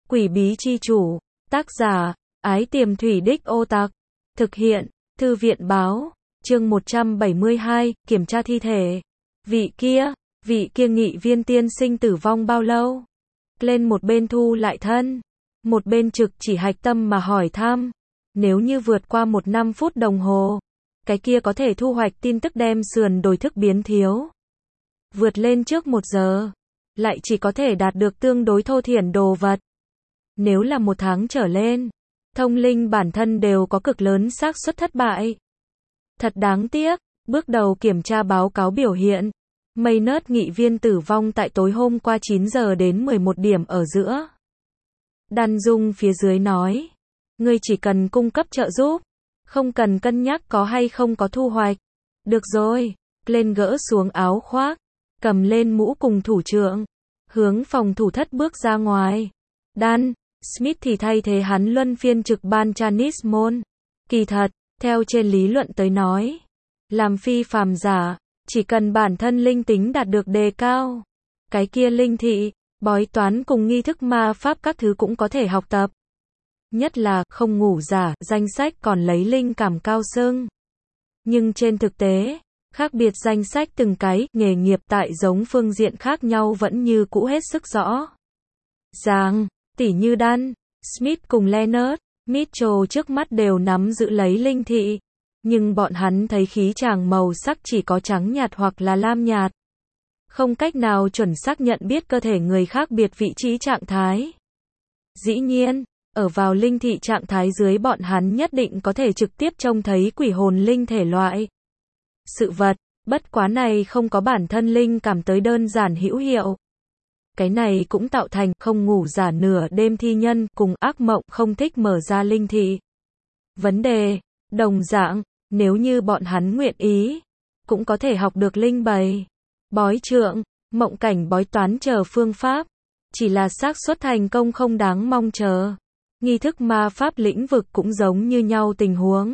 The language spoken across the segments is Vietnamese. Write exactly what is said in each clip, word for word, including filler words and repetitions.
Quỷ bí chi chủ, tác giả, Ái Tiềm Thủy Đích Ô Tặc, thực hiện, Thư viện báo, chương một trăm bảy mươi hai, kiểm tra thi thể. Vị kia, vị kia nghị viên tiên sinh tử vong bao lâu? Lên một bên thu lại thân, một bên trực chỉ hạch tâm mà hỏi thăm. Nếu như vượt qua một năm phút đồng hồ, cái kia có thể thu hoạch tin tức đem sườn đổi thức biến thiếu. Vượt lên trước một giờ, lại chỉ có thể đạt được tương đối thô thiển đồ vật. Nếu là một tháng trở lên, thông linh bản thân đều có cực lớn xác suất thất bại. Thật đáng tiếc, bước đầu kiểm tra báo cáo biểu hiện, Maynard nghị viên tử vong tại tối hôm qua chín giờ đến mười một điểm ở giữa. Đan Dung phía dưới nói, ngươi chỉ cần cung cấp trợ giúp, không cần cân nhắc có hay không có thu hoạch. Được rồi, lên gỡ xuống áo khoác, cầm lên mũ cùng thủ trưởng, hướng phòng thủ thất bước ra ngoài. Dan Smith thì thay thế hắn luân phiên trực ban Chinese môn. Kỳ thật, theo trên lý luận tới nói, làm phi phàm giả, chỉ cần bản thân linh tính đạt được đề cao, cái kia linh thị, bói toán cùng nghi thức ma pháp các thứ cũng có thể học tập. Nhất là, không ngủ giả, danh sách còn lấy linh cảm cao xưng. Nhưng trên thực tế, khác biệt danh sách từng cái, nghề nghiệp tại giống phương diện khác nhau vẫn như cũ hết sức rõ ràng. Tỉ như Dan Smith cùng Leonard Mitchell trước mắt đều nắm giữ lấy linh thị, nhưng bọn hắn thấy khí chàng màu sắc chỉ có trắng nhạt hoặc là lam nhạt, không cách nào chuẩn xác nhận biết cơ thể người khác biệt vị trí trạng thái. Dĩ nhiên, ở vào linh thị trạng thái dưới bọn hắn nhất định có thể trực tiếp trông thấy quỷ hồn linh thể loại sự vật, bất quá này không có bản thân linh cảm tới đơn giản hữu hiệu. Cái này cũng tạo thành không ngủ giả nửa đêm thi nhân cùng ác mộng không thích mở ra linh thị. Vấn đề, đồng dạng, nếu như bọn hắn nguyện ý, cũng có thể học được linh bày, bói trượng, mộng cảnh bói toán chờ phương pháp, chỉ là xác suất thành công không đáng mong chờ. Nghi thức ma pháp lĩnh vực cũng giống như nhau tình huống.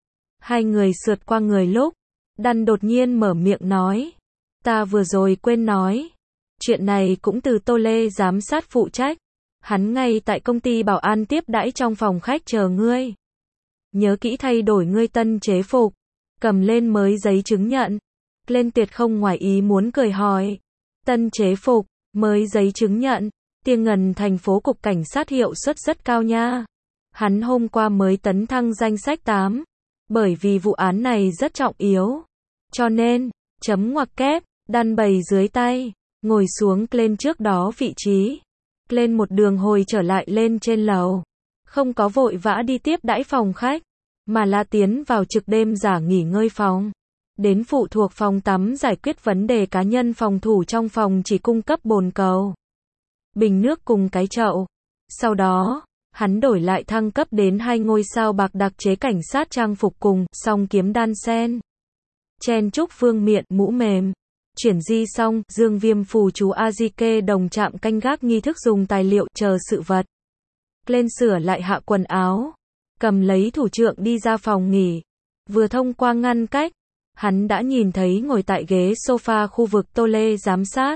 Hai người sượt qua người lúc, Dan đột nhiên mở miệng nói, ta vừa rồi quên nói. Chuyện này cũng từ Tô Lê giám sát phụ trách. Hắn ngay tại công ty bảo an tiếp đãi trong phòng khách chờ ngươi. Nhớ kỹ thay đổi ngươi tân chế phục. Cầm lên mới giấy chứng nhận. Lên tuyệt không ngoài ý muốn cười hỏi. Tân chế phục, mới giấy chứng nhận. Tiên ngần thành phố cục cảnh sát hiệu suất rất cao nha. Hắn hôm qua mới tấn thăng danh sách tám. Bởi vì vụ án này rất trọng yếu. Cho nên, chấm ngoặc kép, Dan bày dưới tay. Ngồi xuống lên trước đó vị trí. Lên một đường hồi trở lại lên trên lầu. Không có vội vã đi tiếp đãi phòng khách, mà là tiến vào trực đêm giả nghỉ ngơi phòng. Đến phụ thuộc phòng tắm giải quyết vấn đề cá nhân, phòng thủ trong phòng chỉ cung cấp bồn cầu, bình nước cùng cái chậu. Sau đó, hắn đổi lại thăng cấp đến hai ngôi sao bạc đặc chế cảnh sát trang phục cùng song kiếm đan sen. Chen trúc vương miện mũ mềm. Chuyển di xong, dương viêm phù chú Azike đồng chạm canh gác nghi thức dùng tài liệu chờ sự vật. Lên sửa lại hạ quần áo, cầm lấy thủ trượng đi ra phòng nghỉ. Vừa thông qua ngăn cách, hắn đã nhìn thấy ngồi tại ghế sofa khu vực Tô Lê giám sát.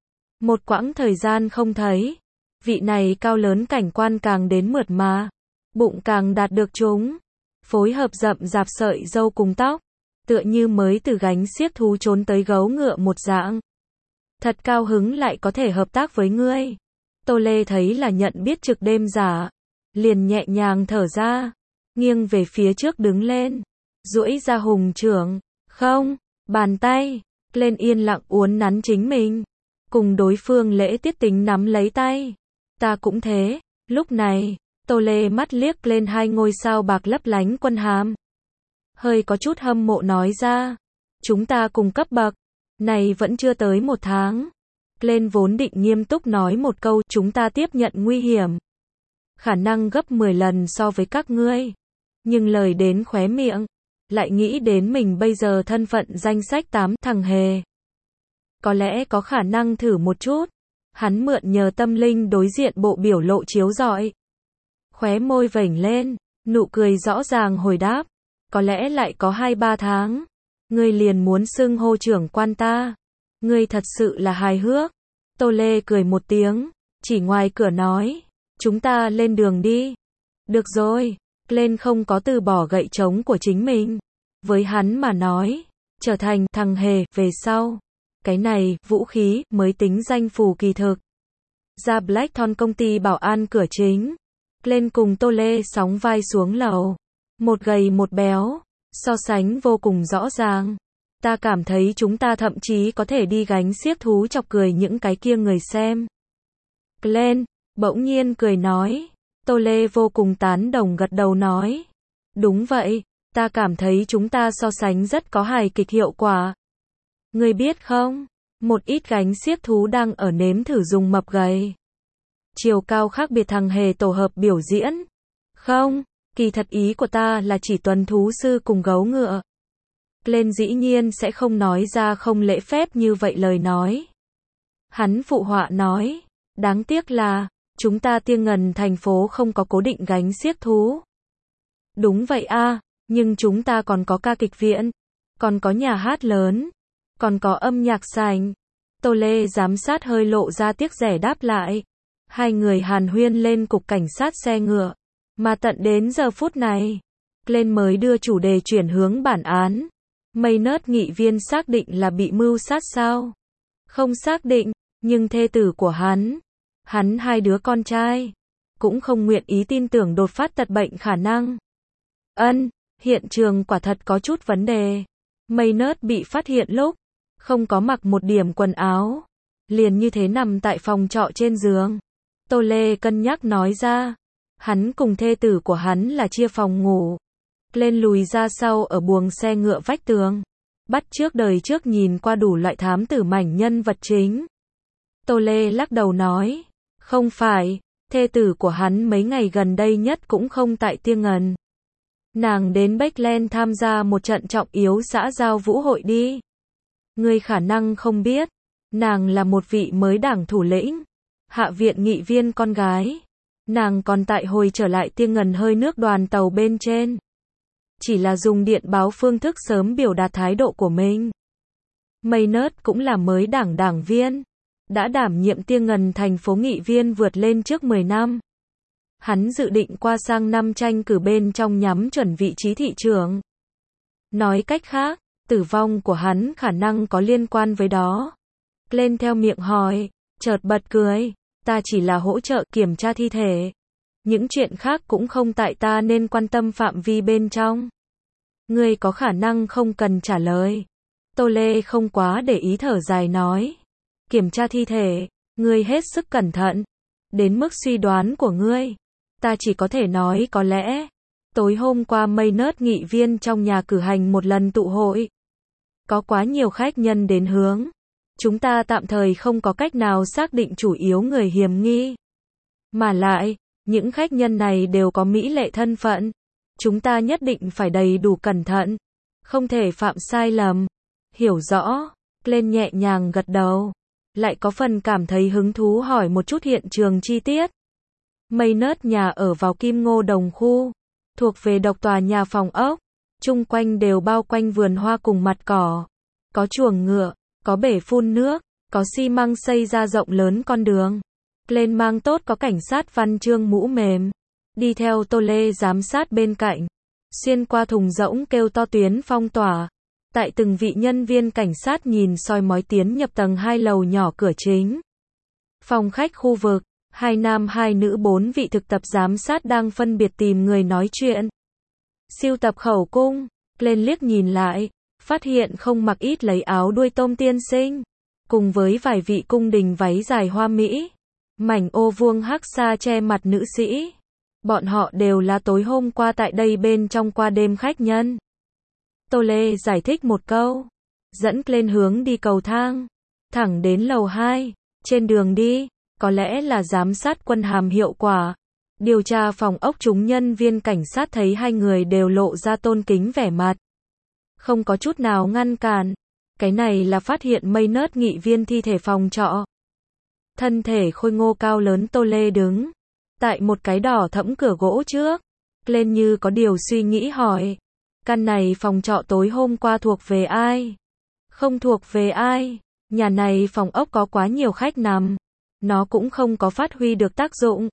Một quãng thời gian không thấy, vị này cao lớn cảnh quan càng đến mượt mà, bụng càng đạt được chúng, phối hợp rậm rạp sợi râu cùng tóc. Tựa như mới từ gánh xiếc thú trốn tới gấu ngựa một dạng. Thật cao hứng lại có thể hợp tác với ngươi. Tô Lê thấy là nhận biết trực đêm giả, liền nhẹ nhàng thở ra, nghiêng về phía trước đứng lên, duỗi ra hùng trưởng, không, bàn tay, lên yên lặng uốn nắn chính mình, cùng đối phương lễ tiết tính nắm lấy tay. Ta cũng thế. Lúc này, Tô Lê mắt liếc lên hai ngôi sao bạc lấp lánh quân hàm, hơi có chút hâm mộ nói ra, chúng ta cùng cấp bậc, này vẫn chưa tới một tháng. Lên vốn định nghiêm túc nói một câu, chúng ta tiếp nhận nguy hiểm, khả năng gấp mười lần so với các ngươi. Nhưng lời đến khóe miệng, lại nghĩ đến mình bây giờ thân phận danh sách tám, thằng hề. Có lẽ có khả năng thử một chút. Hắn mượn nhờ tâm linh đối diện bộ biểu lộ chiếu rọi. Khóe môi vểnh lên, nụ cười rõ ràng hồi đáp. Có lẽ lại có hai ba tháng. Ngươi liền muốn xưng hô trưởng quan ta. Ngươi thật sự là hài hước. Tô Lê cười một tiếng, chỉ ngoài cửa nói. Chúng ta lên đường đi. Được rồi. Glenn không có từ bỏ gậy trống của chính mình. Với hắn mà nói, trở thành thằng hề về sau. Cái này, vũ khí, mới tính danh phù kỳ thực. Ra Blackthorn công ty bảo an cửa chính. Glenn cùng Tô Lê sóng vai xuống lầu. Một gầy một béo. So sánh vô cùng rõ ràng. Ta cảm thấy chúng ta thậm chí có thể đi gánh xiếc thú chọc cười những cái kia người xem. Glenn, bỗng nhiên cười nói. Tô Lê vô cùng tán đồng gật đầu nói. Đúng vậy, ta cảm thấy chúng ta so sánh rất có hài kịch hiệu quả. Ngươi biết không, một ít gánh xiếc thú đang ở nếm thử dùng mập gầy. Chiều cao khác biệt thằng hề tổ hợp biểu diễn. Không, kỳ thật ý của ta là chỉ tuần thú sư cùng gấu ngựa. Glenn dĩ nhiên sẽ không nói ra không lễ phép như vậy lời nói. Hắn phụ họa nói, đáng tiếc là, chúng ta Tiên Ngần thành phố không có cố định gánh xiếc thú. Đúng vậy a, nhưng chúng ta còn có ca kịch viện, còn có nhà hát lớn, còn có âm nhạc sảnh. Tô Lê giám sát hơi lộ ra tiếc rẻ đáp lại. Hai người hàn huyên lên cục cảnh sát xe ngựa. Mà tận đến giờ phút này, Glenn mới đưa chủ đề chuyển hướng bản án. Maynard nghị viên xác định là bị mưu sát sao? Không xác định, nhưng thê tử của hắn, hắn hai đứa con trai, cũng không nguyện ý tin tưởng đột phát tật bệnh khả năng. Ân, hiện trường quả thật có chút vấn đề. Maynard bị phát hiện lúc không có mặc một điểm quần áo, liền như thế nằm tại phòng trọ trên giường. Tô Lê cân nhắc nói ra, hắn cùng thê tử của hắn là chia phòng ngủ. Lên lùi ra sau ở buồng xe ngựa vách tường, bắt trước đời trước nhìn qua đủ loại thám tử mảnh nhân vật chính. Tô Lê lắc đầu nói, không phải, thê tử của hắn mấy ngày gần đây nhất cũng không tại Tiên Ngần. Nàng đến Beckland tham gia một trận trọng yếu xã giao vũ hội đi. Ngươi khả năng không biết, nàng là một vị mới đảng thủ lĩnh, hạ viện nghị viên con gái. Nàng còn tại hồi trở lại Tiên Ngần hơi nước đoàn tàu bên trên. Chỉ là dùng điện báo phương thức sớm biểu đạt thái độ của mình. Maynard cũng là mới đảng đảng viên, đã đảm nhiệm Tiên Ngần thành phố nghị viên vượt lên trước mười năm. Hắn dự định qua sang năm tranh cử bên trong nhắm chuẩn vị trí thị trưởng. Nói cách khác, tử vong của hắn khả năng có liên quan với đó. Lên theo miệng hỏi, chợt bật cười, ta chỉ là hỗ trợ kiểm tra thi thể. Những chuyện khác cũng không tại ta nên quan tâm phạm vi bên trong. Ngươi có khả năng không cần trả lời. Tô Lê không quá để ý thở dài nói. Kiểm tra thi thể, ngươi hết sức cẩn thận. Đến mức suy đoán của ngươi, ta chỉ có thể nói có lẽ. Tối hôm qua Maynard nghị viên trong nhà cử hành một lần tụ hội. Có quá nhiều khách nhân đến hướng. Chúng ta tạm thời không có cách nào xác định chủ yếu người hiểm nghi. Mà lại, những khách nhân này đều có mỹ lệ thân phận. Chúng ta nhất định phải đầy đủ cẩn thận. Không thể phạm sai lầm. Hiểu rõ. Glenn nhẹ nhàng gật đầu. Lại có phần cảm thấy hứng thú hỏi một chút hiện trường chi tiết. Maynard nhà ở vào Kim Ngô Đồng khu. Thuộc về độc tòa nhà phòng ốc. Chung quanh đều bao quanh vườn hoa cùng mặt cỏ. Có chuồng ngựa, có bể phun nước, có xi măng xây ra rộng lớn con đường. Glenn mang tốt có cảnh sát văn chương mũ mềm. Đi theo Tô Lê giám sát bên cạnh. Xuyên qua thùng rỗng kêu to tuyến phong tỏa. Tại từng vị nhân viên cảnh sát nhìn soi mói tiến nhập tầng hai lầu nhỏ cửa chính. Phòng khách khu vực, hai nam hai nữ bốn vị thực tập giám sát đang phân biệt tìm người nói chuyện. Siêu tập khẩu cung, Glenn liếc nhìn lại, phát hiện không mặc ít lấy áo đuôi tôm tiên sinh. Cùng với vài vị cung đình váy dài hoa mỹ. Mảnh ô vuông hắc sa che mặt nữ sĩ. Bọn họ đều là tối hôm qua tại đây bên trong qua đêm khách nhân. Tô Lê giải thích một câu. Dẫn lên hướng đi cầu thang. Thẳng đến lầu hai. Trên đường đi, có lẽ là giám sát quân hàm hiệu quả. Điều tra phòng ốc chúng nhân viên cảnh sát thấy hai người đều lộ ra tôn kính vẻ mặt. Không có chút nào ngăn cản. Cái này là phát hiện Maynard nghị viên thi thể phòng trọ. Thân thể khôi ngô cao lớn Tô Lê đứng tại một cái đỏ thẫm cửa gỗ trước. Lên như có điều suy nghĩ hỏi. Căn này phòng trọ tối hôm qua thuộc về ai? Không thuộc về ai. Nhà này phòng ốc có quá nhiều khách nằm. Nó cũng không có phát huy được tác dụng.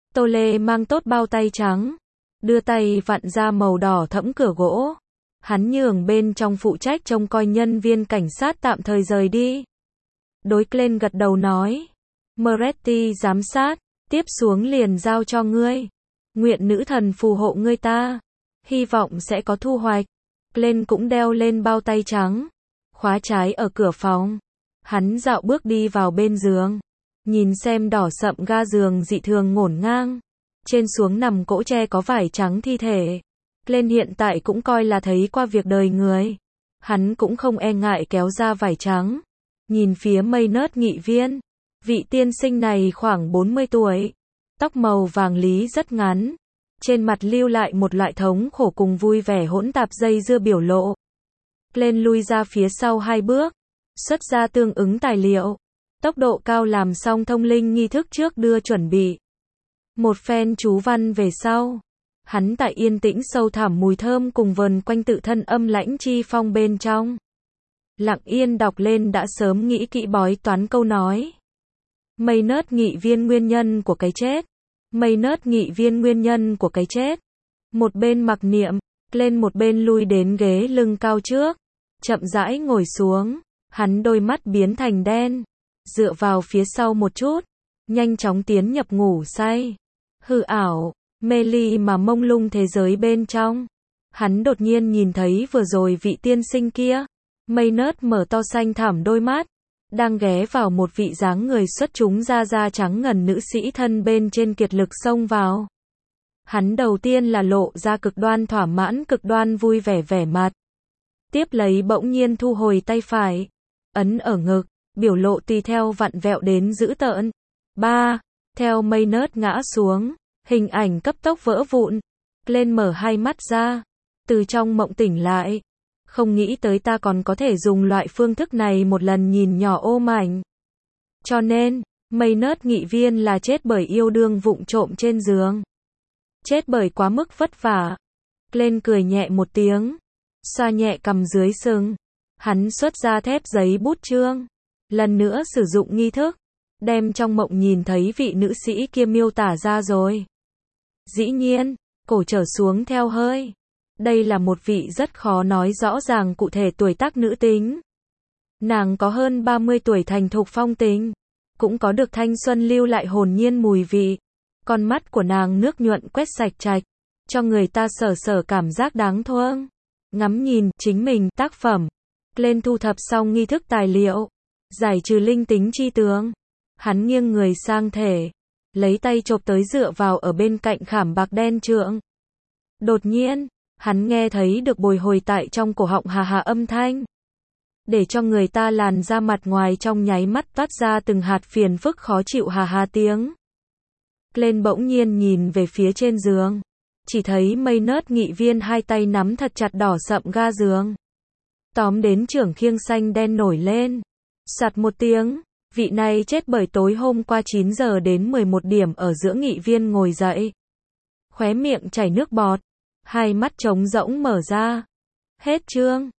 Tô Lê mang tốt bao tay trắng, đưa tay vặn ra màu đỏ thẫm cửa gỗ. Hắn nhường bên trong phụ trách trông coi nhân viên cảnh sát tạm thời rời đi. Đối Glenn gật đầu nói, Moretti giám sát, tiếp xuống liền giao cho ngươi. Nguyện nữ thần phù hộ ngươi ta, hy vọng sẽ có thu hoạch. Glenn cũng đeo lên bao tay trắng, khóa trái ở cửa phòng. Hắn dạo bước đi vào bên giường, nhìn xem đỏ sậm ga giường dị thường ngổn ngang. Trên xuống nằm cỗ tre có vải trắng thi thể. Glenn hiện tại cũng coi là thấy qua việc đời người. Hắn cũng không e ngại kéo ra vải trắng. Nhìn phía Maynard nghị viên. Vị tiên sinh này khoảng bốn mươi tuổi. Tóc màu vàng lý rất ngắn. Trên mặt lưu lại một loại thống khổ cùng vui vẻ hỗn tạp dây dưa biểu lộ. Glenn lui ra phía sau hai bước. Xuất ra tương ứng tài liệu. Tốc độ cao làm xong thông linh nghi thức trước đưa chuẩn bị. Một phen chú văn về sau. Hắn tại yên tĩnh sâu thẳm mùi thơm cùng vần quanh tự thân âm lãnh chi phong bên trong. Lặng yên đọc lên đã sớm nghĩ kỹ bói toán câu nói. Maynard nghị viên nguyên nhân của cái chết. Maynard nghị viên nguyên nhân của cái chết. Một bên mặc niệm, lên một bên lui đến ghế lưng cao trước. Chậm rãi ngồi xuống, hắn đôi mắt biến thành đen. Dựa vào phía sau một chút, nhanh chóng tiến nhập ngủ say. Hư ảo, mê ly mà mông lung thế giới bên trong. Hắn đột nhiên nhìn thấy vừa rồi vị tiên sinh kia. Maynard mở to xanh thẳm đôi mắt, đang ghé vào một vị dáng người xuất chúng da da trắng ngần nữ sĩ thân bên trên kiệt lực xông vào. Hắn đầu tiên là lộ ra cực đoan thỏa mãn cực đoan vui vẻ vẻ mặt. Tiếp lấy bỗng nhiên thu hồi tay phải, ấn ở ngực, biểu lộ tùy theo vặn vẹo đến dữ tợn. Ba, theo Maynard ngã xuống, hình ảnh cấp tốc vỡ vụn. Lên mở hai mắt ra, từ trong mộng tỉnh lại. Không nghĩ tới ta còn có thể dùng loại phương thức này một lần nhìn nhỏ ôm ảnh. Cho nên, Maynard nghị viên là chết bởi yêu đương vụng trộm trên giường. Chết bởi quá mức vất vả. Lên cười nhẹ một tiếng, xoa nhẹ cằm dưới sừng. Hắn xuất ra thép giấy bút chương. Lần nữa sử dụng nghi thức. Đem trong mộng nhìn thấy vị nữ sĩ kia miêu tả ra rồi. Dĩ nhiên, cổ trở xuống theo hơi. Đây là một vị rất khó nói rõ ràng cụ thể tuổi tác nữ tính. Nàng có hơn ba mươi tuổi thành thục phong tình. Cũng có được thanh xuân lưu lại hồn nhiên mùi vị. Con mắt của nàng nước nhuận quét sạch trạch. Cho người ta sở sở cảm giác đáng thương. Ngắm nhìn chính mình tác phẩm. Lên thu thập xong nghi thức tài liệu. Giải trừ linh tính chi tướng. Hắn nghiêng người sang thể. Lấy tay chộp tới dựa vào ở bên cạnh khảm bạc đen trượng. Đột nhiên, hắn nghe thấy được bồi hồi tại trong cổ họng hà hà âm thanh. Để cho người ta làn da mặt ngoài trong nháy mắt toát ra từng hạt phiền phức khó chịu hà hà tiếng. Lên bỗng nhiên nhìn về phía trên giường. Chỉ thấy Maynard nghị viên hai tay nắm thật chặt đỏ sậm ga giường. Tóm đến trưởng khiêng xanh đen nổi lên. Sạt một tiếng, vị này chết bởi tối hôm qua chín giờ đến mười một điểm ở giữa nghị viên ngồi dậy. Khóe miệng chảy nước bọt. Hai mắt trống rỗng mở ra. Hết chương.